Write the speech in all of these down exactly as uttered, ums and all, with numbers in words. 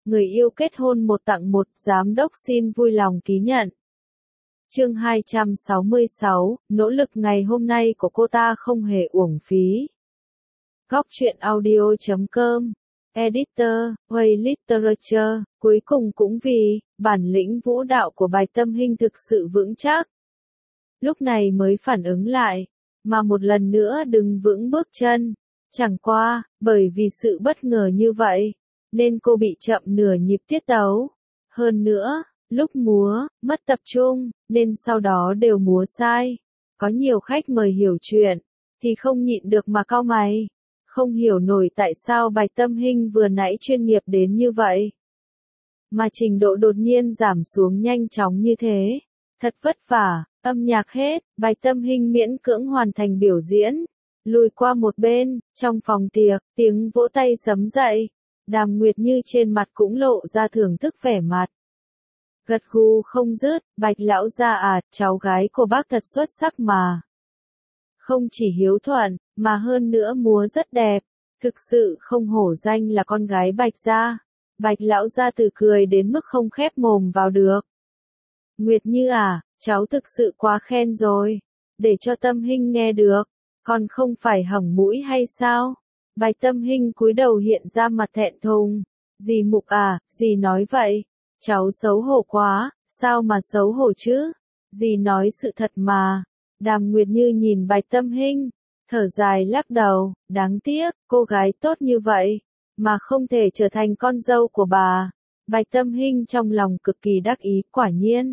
người yêu kết hôn một tặng một, giám đốc xin vui lòng ký nhận. Chương hai trăm sáu mươi sáu, nỗ lực ngày hôm nay của cô ta không hề uổng phí. Góc truyện audio chấm com, Editor, Way Literature, cuối cùng cũng vì, bản lĩnh vũ đạo của Bạch Tâm Hinh thực sự vững chắc. Lúc này mới phản ứng lại, mà một lần nữa đứng vững bước chân. Chẳng qua, bởi vì sự bất ngờ như vậy, nên cô bị chậm nửa nhịp tiết tấu. Hơn nữa, lúc múa, mất tập trung, nên sau đó đều múa sai. Có nhiều khách mời hiểu chuyện, thì không nhịn được mà cau mày. Không hiểu nổi tại sao Bạch Tâm Hinh vừa nãy chuyên nghiệp đến như vậy. Mà trình độ đột nhiên giảm xuống nhanh chóng như thế. Thật vất vả, âm nhạc hết, Bạch Tâm Hinh miễn cưỡng hoàn thành biểu diễn. Lùi qua một bên, trong phòng tiệc, tiếng vỗ tay sấm dậy. Đàm Nguyệt Như trên mặt cũng lộ ra thưởng thức vẻ mặt. Gật gù không dứt, Bạch lão gia à, cháu gái của bác thật xuất sắc mà. Không chỉ hiếu thuận, mà hơn nữa múa rất đẹp, thực sự không hổ danh là con gái Bạch gia. Bạch lão gia từ cười đến mức không khép mồm vào được. Nguyệt Như à, cháu thực sự quá khen rồi, để cho Tâm Hinh nghe được, còn không phải hỏng mũi hay sao? Bạch Tâm Hinh cúi đầu hiện ra mặt thẹn thùng. Dì Mục à, dì nói vậy, cháu xấu hổ quá, sao mà xấu hổ chứ? Dì nói sự thật mà. Đàm Nguyệt Như nhìn Bạch Tâm Hinh, thở dài lắc đầu, đáng tiếc, cô gái tốt như vậy, mà không thể trở thành con dâu của bà. Bạch Tâm Hinh trong lòng cực kỳ đắc ý, quả nhiên.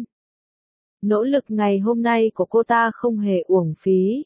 Nỗ lực ngày hôm nay của cô ta không hề uổng phí.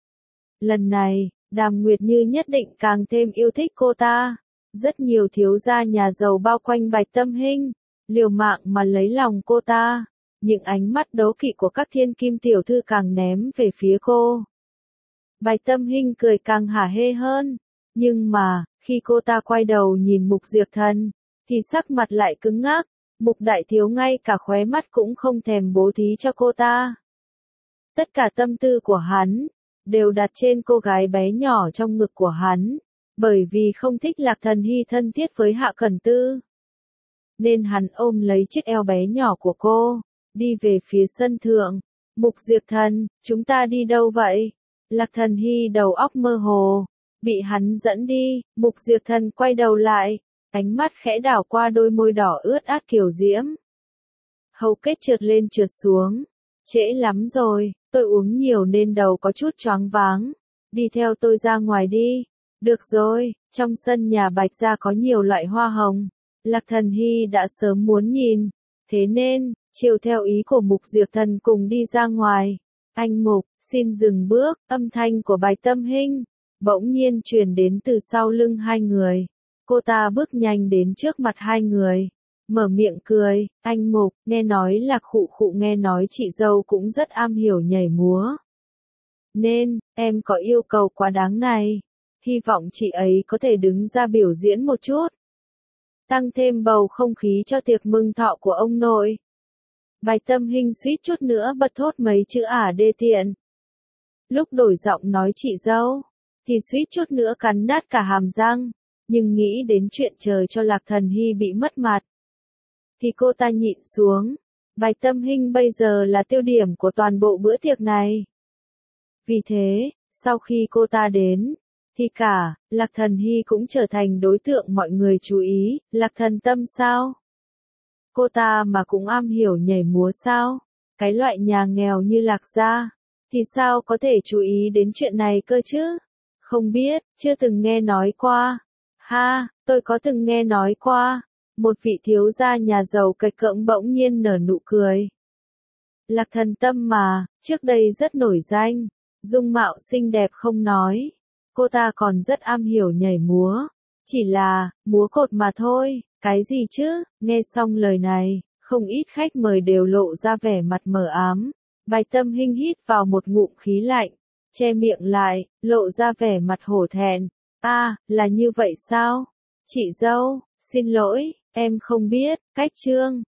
Lần này, Đàm Nguyệt Như nhất định càng thêm yêu thích cô ta. Rất nhiều thiếu gia nhà giàu bao quanh Bạch Tâm Hinh, liều mạng mà lấy lòng cô ta. Những ánh mắt đố kỵ của các thiên kim tiểu thư càng ném về phía cô. Bạch Tâm Hinh cười càng hả hê hơn. Nhưng mà, khi cô ta quay đầu nhìn Mục Diệp Thần, thì sắc mặt lại cứng ngắc. Mục đại thiếu ngay cả khóe mắt cũng không thèm bố thí cho cô ta. Tất cả tâm tư của hắn đều đặt trên cô gái bé nhỏ trong ngực của hắn, bởi vì không thích Lạc Thần Hy thân thiết với Hạ Cẩn Tư. Nên hắn ôm lấy chiếc eo bé nhỏ của cô, đi về phía sân thượng. Mục Diệp Thần, chúng ta đi đâu vậy? Lạc Thần Hy đầu óc mơ hồ, bị hắn dẫn đi. Mục Diệp Thần quay đầu lại, ánh mắt khẽ đảo qua đôi môi đỏ ướt át kiều diễm. Hầu kết trượt lên trượt xuống. Trễ lắm rồi, tôi uống nhiều nên đầu có chút choáng váng. Đi theo tôi ra ngoài đi. Được rồi, trong sân nhà Bạch gia có nhiều loại hoa hồng. Lạc Thần Hy đã sớm muốn nhìn. Thế nên, chiều theo ý của Mục Diệp Thần cùng đi ra ngoài. Anh Mục, xin dừng bước, âm thanh của Bạch Tâm Hinh bỗng nhiên truyền đến từ sau lưng hai người. Cô ta bước nhanh đến trước mặt hai người, mở miệng cười, anh Mục, nghe nói Lạc khụ khụ nghe nói chị dâu cũng rất am hiểu nhảy múa. Nên, em có yêu cầu quá đáng này, hy vọng chị ấy có thể đứng ra biểu diễn một chút. Tăng thêm bầu không khí cho tiệc mừng thọ của ông nội. Bạch Tâm Hinh suýt chút nữa bật thốt mấy chữ ả đê tiện. Lúc đổi giọng nói chị dâu, thì suýt chút nữa cắn nát cả hàm răng. Nhưng nghĩ đến chuyện trời cho Lạc Thần Hy bị mất mặt, thì cô ta nhịn xuống. Bạch Tâm Hinh bây giờ là tiêu điểm của toàn bộ bữa tiệc này. Vì thế, sau khi cô ta đến, thì cả, Lạc Thần Hy cũng trở thành đối tượng mọi người chú ý. Lạc Thần Tâm sao? Cô ta mà cũng am hiểu nhảy múa sao? Cái loại nhà nghèo như Lạc gia, thì sao có thể chú ý đến chuyện này cơ chứ? Không biết, chưa từng nghe nói qua. Ha, tôi có từng nghe nói qua. Một vị thiếu gia nhà giàu cạch cỡm bỗng nhiên nở nụ cười. Lạc Thần Tâm mà, trước đây rất nổi danh, dung mạo xinh đẹp không nói, cô ta còn rất am hiểu nhảy múa, chỉ là, múa cột mà thôi, cái gì chứ? Nghe xong lời này, không ít khách mời đều lộ ra vẻ mặt mờ ám. Bạch Tâm Hinh hít vào một ngụm khí lạnh, che miệng lại, lộ ra vẻ mặt hổ thẹn. A, à, là như vậy sao? Chị dâu, xin lỗi, em không biết, cách trương.